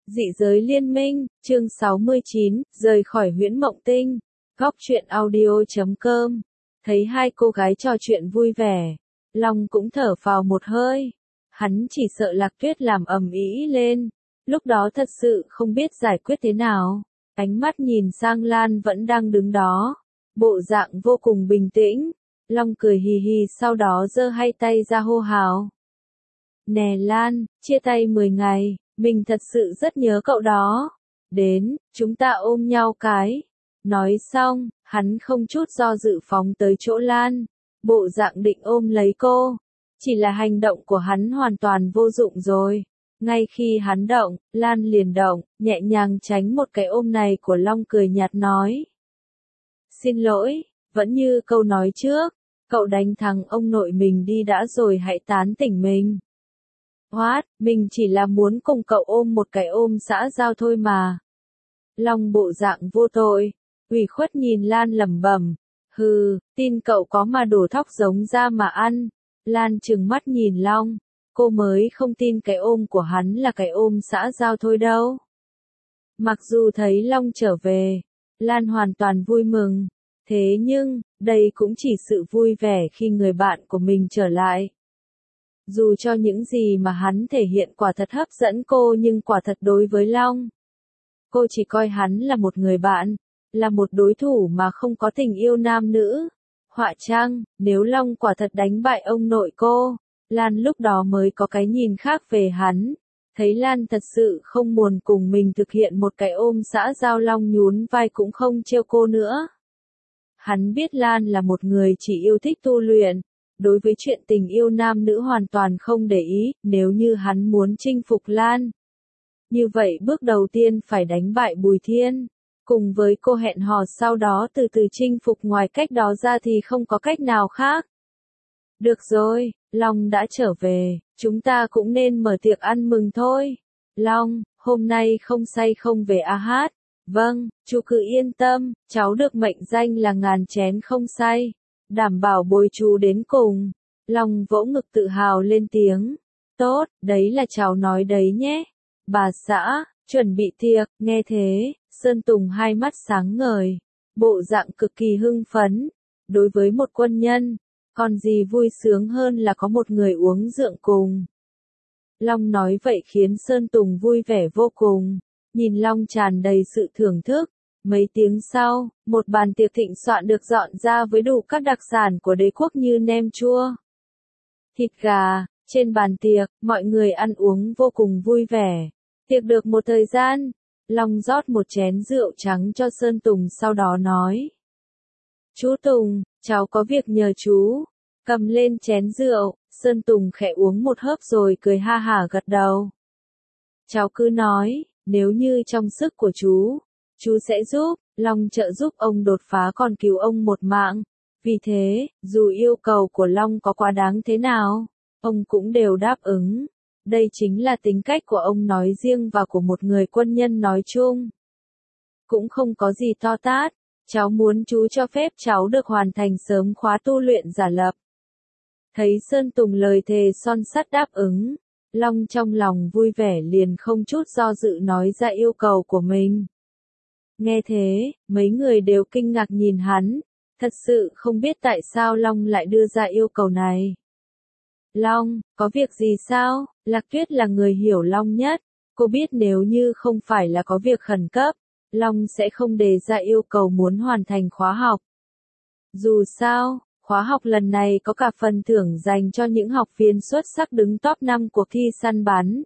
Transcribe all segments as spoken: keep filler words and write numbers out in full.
Dị giới liên minh, chương sáu mươi chín, rời khỏi huyễn mộng tinh. Góc truyện audio chấm com. Thấy hai cô gái trò chuyện vui vẻ, Long cũng thở phào một hơi. Hắn chỉ sợ Lạc Tuyết làm ầm ĩ lên, lúc đó thật sự không biết giải quyết thế nào. Ánh mắt nhìn sang Lan vẫn đang đứng đó, bộ dạng vô cùng bình tĩnh. Long cười hì hì, sau đó giơ hai tay ra hô hào. Nè Lan, chia tay mười ngày, mình thật sự rất nhớ cậu đó. Đến, chúng ta ôm nhau cái. Nói xong, hắn không chút do dự phóng tới chỗ Lan, bộ dạng định ôm lấy cô. Chỉ là hành động của hắn hoàn toàn vô dụng rồi. Ngay khi hắn động, Lan liền động, nhẹ nhàng tránh một cái ôm này của Long, cười nhạt nói. Xin lỗi, vẫn như câu nói trước, cậu đánh thắng ông nội mình đi đã rồi hãy tán tỉnh mình. What, mình chỉ là muốn cùng cậu ôm một cái ôm xã giao thôi mà. Long bộ dạng vô tội, ủy khuất nhìn Lan lẩm bẩm, hừ, tin cậu có mà đổ thóc giống ra mà ăn. Lan trừng mắt nhìn Long, cô mới không tin cái ôm của hắn là cái ôm xã giao thôi đâu. Mặc dù thấy Long trở về, Lan hoàn toàn vui mừng, thế nhưng, đây cũng chỉ sự vui vẻ khi người bạn của mình trở lại. Dù cho những gì mà hắn thể hiện quả thật hấp dẫn cô, nhưng quả thật đối với Long, cô chỉ coi hắn là một người bạn, là một đối thủ mà không có tình yêu nam nữ. Họa chăng, nếu Long quả thật đánh bại ông nội cô, Lan lúc đó mới có cái nhìn khác về hắn. Thấy Lan thật sự không muốn cùng mình thực hiện một cái ôm xã giao, Long nhún vai cũng không trêu cô nữa. Hắn biết Lan là một người chỉ yêu thích tu luyện, đối với chuyện tình yêu nam nữ hoàn toàn không để ý. Nếu như hắn muốn chinh phục Lan, như vậy bước đầu tiên phải đánh bại Bùi Thiên, cùng với cô hẹn hò sau đó từ từ chinh phục, ngoài cách đó ra thì không có cách nào khác. Được rồi, Long đã trở về, chúng ta cũng nên mở tiệc ăn mừng thôi. Long, hôm nay không say không về à hát? Vâng, chú cứ yên tâm, cháu được mệnh danh là ngàn chén không say, đảm bảo bồi chú đến cùng. Long vỗ ngực tự hào lên tiếng. Tốt, đấy là cháu nói đấy nhé. Bà xã, chuẩn bị tiệc. Nghe thế, Sơn Tùng hai mắt sáng ngời, bộ dạng cực kỳ hưng phấn. Đối với một quân nhân, còn gì vui sướng hơn là có một người uống rượu cùng. Long nói vậy khiến Sơn Tùng vui vẻ vô cùng, nhìn Long tràn đầy sự thưởng thức. Mấy tiếng sau, một bàn tiệc thịnh soạn được dọn ra với đủ các đặc sản của đế quốc như nem chua, thịt gà. Trên bàn tiệc, mọi người ăn uống vô cùng vui vẻ. Tiệc được một thời gian, Long rót một chén rượu trắng cho Sơn Tùng, sau đó nói. Chú Tùng, cháu có việc nhờ chú. Cầm lên chén rượu, Sơn Tùng khẽ uống một hớp rồi cười ha hả gật đầu. Cháu cứ nói, nếu như trong sức của chú, chú sẽ giúp. Long trợ giúp ông đột phá còn cứu ông một mạng. Vì thế, dù yêu cầu của Long có quá đáng thế nào, ông cũng đều đáp ứng. Đây chính là tính cách của ông nói riêng và của một người quân nhân nói chung. Cũng không có gì to tát, cháu muốn chú cho phép cháu được hoàn thành sớm khóa tu luyện giả lập. Thấy Sơn Tùng lời thề son sắt đáp ứng, Long trong lòng vui vẻ liền không chút do dự nói ra yêu cầu của mình. Nghe thế, mấy người đều kinh ngạc nhìn hắn, thật sự không biết tại sao Long lại đưa ra yêu cầu này. Long, có việc gì sao? Lạc Tuyết là người hiểu Long nhất, cô biết nếu như không phải là có việc khẩn cấp, Long sẽ không đề ra yêu cầu muốn hoàn thành khóa học. Dù sao, khóa học lần này có cả phần thưởng dành cho những học viên xuất sắc đứng top năm cuộc thi săn bắn.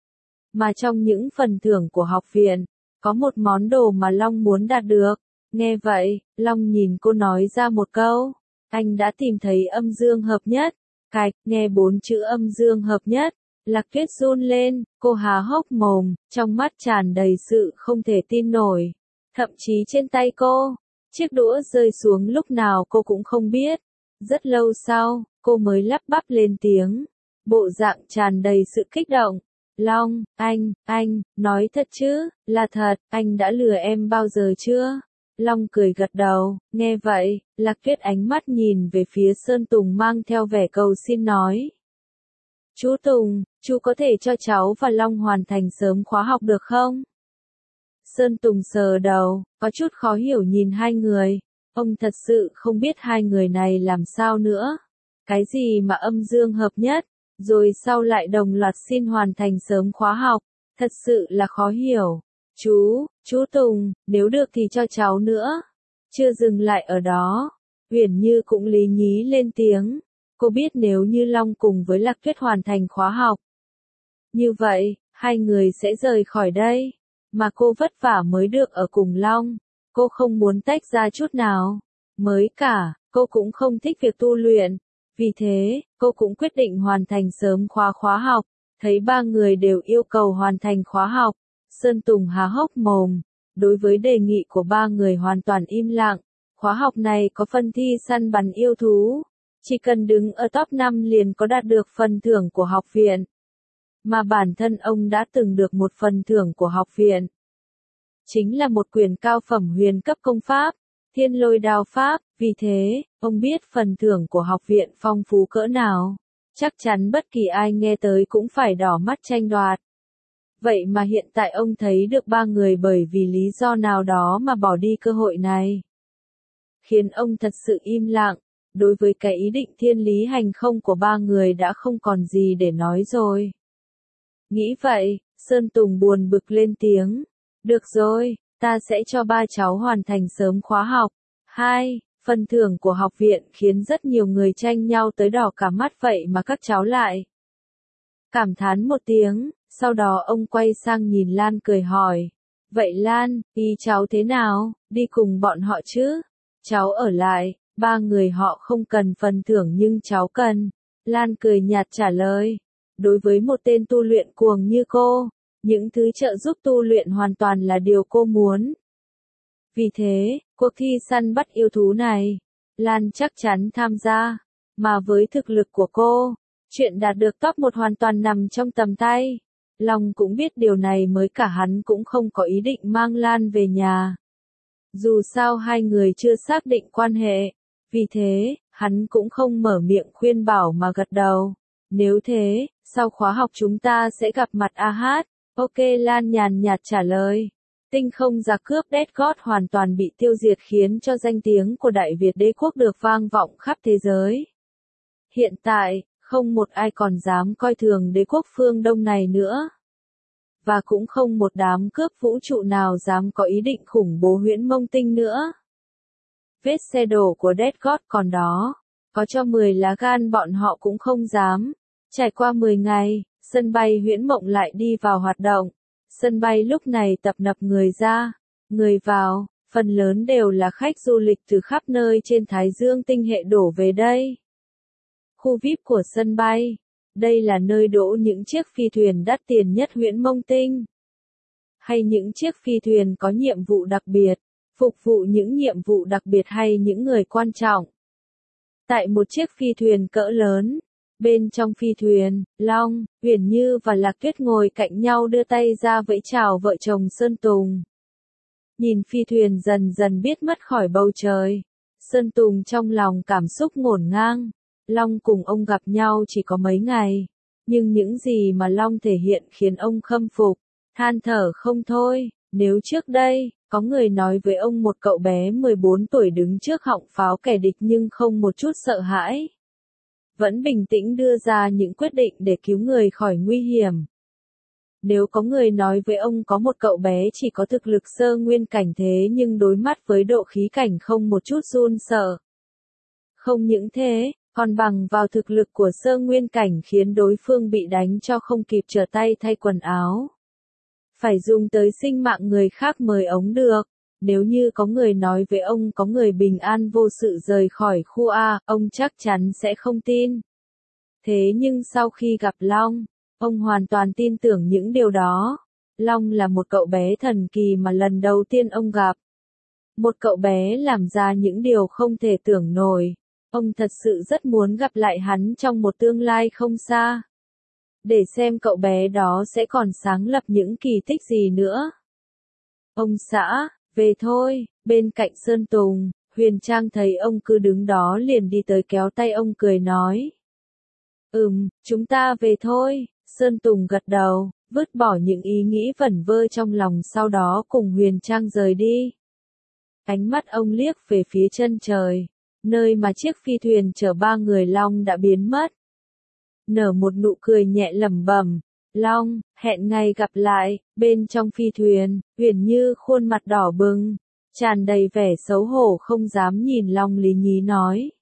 Mà trong những phần thưởng của học viện, có một món đồ mà Long muốn đạt được. Nghe vậy, Long nhìn cô nói ra một câu. Anh đã tìm thấy âm dương hợp nhất. Cạch, nghe bốn chữ âm dương hợp nhất, Lạc Tuyết run lên, cô há hốc mồm, trong mắt tràn đầy sự không thể tin nổi. Thậm chí trên tay cô, chiếc đũa rơi xuống lúc nào cô cũng không biết. Rất lâu sau, cô mới lắp bắp lên tiếng, bộ dạng tràn đầy sự kích động. Long, anh, anh, nói thật chứ, là thật, anh đã lừa em bao giờ chưa? Long cười gật đầu, nghe vậy, Lạc Tuyết ánh mắt nhìn về phía Sơn Tùng mang theo vẻ cầu xin nói. Chú Tùng, chú có thể cho cháu và Long hoàn thành sớm khóa học được không? Sơn Tùng sờ đầu, có chút khó hiểu nhìn hai người. Ông thật sự không biết hai người này làm sao nữa. Cái gì mà âm dương hợp nhất, rồi sau lại đồng loạt xin hoàn thành sớm khóa học. Thật sự là khó hiểu. Chú, chú Tùng, nếu được thì cho cháu nữa. Chưa dừng lại ở đó, Uyển Như cũng lý nhí lên tiếng. Cô biết nếu như Long cùng với Lạc Tuyết hoàn thành khóa học, như vậy, hai người sẽ rời khỏi đây. Mà cô vất vả mới được ở cùng Long. Cô không muốn tách ra chút nào. Mới cả, cô cũng không thích việc tu luyện. Vì thế, cô cũng quyết định hoàn thành sớm khóa khóa học. Thấy ba người đều yêu cầu hoàn thành khóa học. Sơn Tùng há hốc mồm. Đối với đề nghị của ba người hoàn toàn im lặng. Khóa học này có phần thi săn bắn yêu thú. Chỉ cần đứng ở top năm liền có đạt được phần thưởng của học viện. Mà bản thân ông đã từng được một phần thưởng của học viện. Chính là một quyển cao phẩm huyền cấp công pháp, Thiên Lôi Đao Pháp. Vì thế, ông biết phần thưởng của học viện phong phú cỡ nào. Chắc chắn bất kỳ ai nghe tới cũng phải đỏ mắt tranh đoạt. Vậy mà hiện tại ông thấy được ba người bởi vì lý do nào đó mà bỏ đi cơ hội này. Khiến ông thật sự im lặng. Đối với cái ý định thiên lý hành không của ba người đã không còn gì để nói rồi. Nghĩ vậy, Sơn Tùng buồn bực lên tiếng. Được rồi, ta sẽ cho ba cháu hoàn thành sớm khóa học. Hai, phần thưởng của học viện khiến rất nhiều người tranh nhau tới đỏ cả mắt vậy mà các cháu lại. Cảm thán một tiếng, sau đó ông quay sang nhìn Lan cười hỏi. Vậy Lan, ý cháu thế nào, đi cùng bọn họ chứ? Cháu ở lại, ba người họ không cần phần thưởng nhưng cháu cần. Lan cười nhạt trả lời. Đối với một tên tu luyện cuồng như cô, những thứ trợ giúp tu luyện hoàn toàn là điều cô muốn. Vì thế, cuộc thi săn bắt yêu thú này, Lan chắc chắn tham gia. Mà với thực lực của cô, chuyện đạt được top một hoàn toàn nằm trong tầm tay. Long cũng biết điều này mới cả hắn cũng không có ý định mang Lan về nhà. Dù sao hai người chưa xác định quan hệ, vì thế, hắn cũng không mở miệng khuyên bảo mà gật đầu. Nếu thế, sau khóa học chúng ta sẽ gặp mặt a hát. Ok Lan nhàn nhạt trả lời. Tinh không giặc cướp Death God hoàn toàn bị tiêu diệt khiến cho danh tiếng của Đại Việt đế quốc được vang vọng khắp thế giới. Hiện tại, không một ai còn dám coi thường đế quốc phương Đông này nữa. Và cũng không một đám cướp vũ trụ nào dám có ý định khủng bố Huyễn Mông Tinh nữa. Vết xe đổ của Death God còn đó, có cho mười lá gan bọn họ cũng không dám. Trải qua mười ngày, sân bay Huyễn Mộng lại đi vào hoạt động. Sân bay lúc này tập nập người ra, người vào, phần lớn đều là khách du lịch từ khắp nơi trên Thái Dương tinh hệ đổ về đây. Khu vi ai pi của sân bay, đây là nơi đỗ những chiếc phi thuyền đắt tiền nhất Huyễn Mông Tinh. Hay những chiếc phi thuyền có nhiệm vụ đặc biệt, phục vụ những nhiệm vụ đặc biệt hay những người quan trọng. Tại một chiếc phi thuyền cỡ lớn, bên trong phi thuyền, Long, Uyển Như và Lạc Tuyết ngồi cạnh nhau đưa tay ra vẫy chào vợ chồng Sơn Tùng. Nhìn phi thuyền dần dần biết mất khỏi bầu trời, Sơn Tùng trong lòng cảm xúc ngổn ngang. Long cùng ông gặp nhau chỉ có mấy ngày, nhưng những gì mà Long thể hiện khiến ông khâm phục, than thở không thôi. Nếu trước đây, có người nói với ông một cậu bé mười bốn tuổi đứng trước họng pháo kẻ địch nhưng không một chút sợ hãi, vẫn bình tĩnh đưa ra những quyết định để cứu người khỏi nguy hiểm. Nếu có người nói với ông có một cậu bé chỉ có thực lực sơ nguyên cảnh thế nhưng đối mặt với độ khí cảnh không một chút run sợ. Không những thế, còn bằng vào thực lực của sơ nguyên cảnh khiến đối phương bị đánh cho không kịp trở tay thay quần áo. Phải dùng tới sinh mạng người khác mới ống được. Nếu như có người nói với ông có người bình an vô sự rời khỏi khu A, ông chắc chắn sẽ không tin. Thế nhưng sau khi gặp Long, ông hoàn toàn tin tưởng những điều đó. Long là một cậu bé thần kỳ mà lần đầu tiên ông gặp. Một cậu bé làm ra những điều không thể tưởng nổi. Ông thật sự rất muốn gặp lại hắn trong một tương lai không xa. Để xem cậu bé đó sẽ còn sáng lập những kỳ tích gì nữa. Ông xã, về thôi. Bên cạnh Sơn Tùng, Huyền Trang thấy ông cứ đứng đó liền đi tới kéo tay ông cười nói. Ừm, chúng ta về thôi, Sơn Tùng gật đầu, vứt bỏ những ý nghĩ vẩn vơ trong lòng sau đó cùng Huyền Trang rời đi. Ánh mắt ông liếc về phía chân trời, nơi mà chiếc phi thuyền chở ba người Long đã biến mất. Nở một nụ cười nhẹ lẩm bẩm, Long, hẹn ngày gặp lại. Bên trong phi thuyền, Huyền Như khuôn mặt đỏ bừng, tràn đầy vẻ xấu hổ không dám nhìn Long lý nhí nói.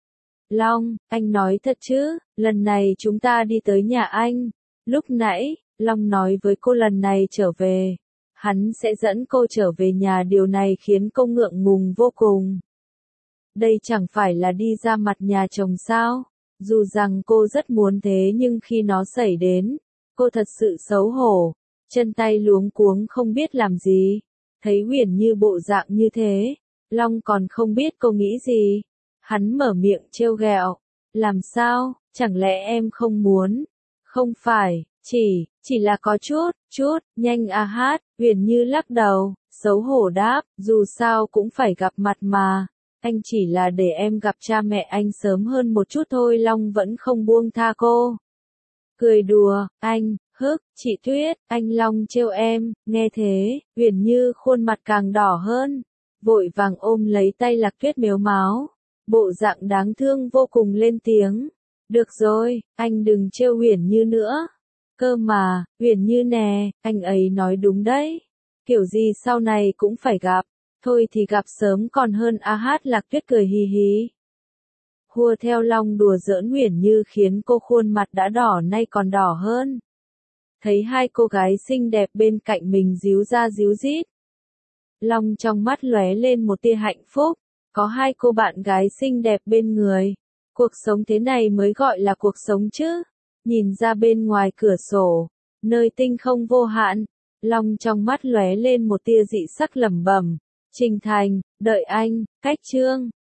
Long, anh nói thật chứ, lần này chúng ta đi tới nhà anh. Lúc nãy, Long nói với cô lần này trở về, hắn sẽ dẫn cô trở về nhà, điều này khiến cô ngượng ngùng vô cùng. Đây chẳng phải là đi ra mặt nhà chồng sao? Dù rằng cô rất muốn thế nhưng khi nó xảy đến, cô thật sự xấu hổ, chân tay luống cuống không biết làm gì. Thấy Huyền Như bộ dạng như thế, Long còn không biết cô nghĩ gì. Hắn mở miệng trêu ghẹo, làm sao, chẳng lẽ em không muốn? Không phải, chỉ, chỉ là có chút, chút, nhanh a hát, Huyền Như lắc đầu, xấu hổ đáp, dù sao cũng phải gặp mặt mà. Anh chỉ là để em gặp cha mẹ anh sớm hơn một chút thôi. Long vẫn không buông tha cô. Cười đùa, anh, hức, chị Tuyết, anh Long trêu em. Nghe thế, Huyền Như khuôn mặt càng đỏ hơn, vội vàng ôm lấy tay Lạc Tuyết mếu máo, bộ dạng đáng thương vô cùng lên tiếng. Được rồi, anh đừng trêu Huyền Như nữa. Cơ mà, Huyền Như nè, anh ấy nói đúng đấy. Kiểu gì sau này cũng phải gặp. Thôi thì gặp sớm còn hơn a hát. Lạc Tuyết cười hì hì. Hùa theo Long đùa giỡn Huyền Như khiến cô khuôn mặt đã đỏ nay còn đỏ hơn. Thấy hai cô gái xinh đẹp bên cạnh mình díu ra díu dít, Long trong mắt lóe lên một tia hạnh phúc. Có hai cô bạn gái xinh đẹp bên người. Cuộc sống thế này mới gọi là cuộc sống chứ. Nhìn ra bên ngoài cửa sổ, nơi tinh không vô hạn, Long trong mắt lóe lên một tia dị sắc lẩm bẩm. Trình Thành, đợi anh, cách chương.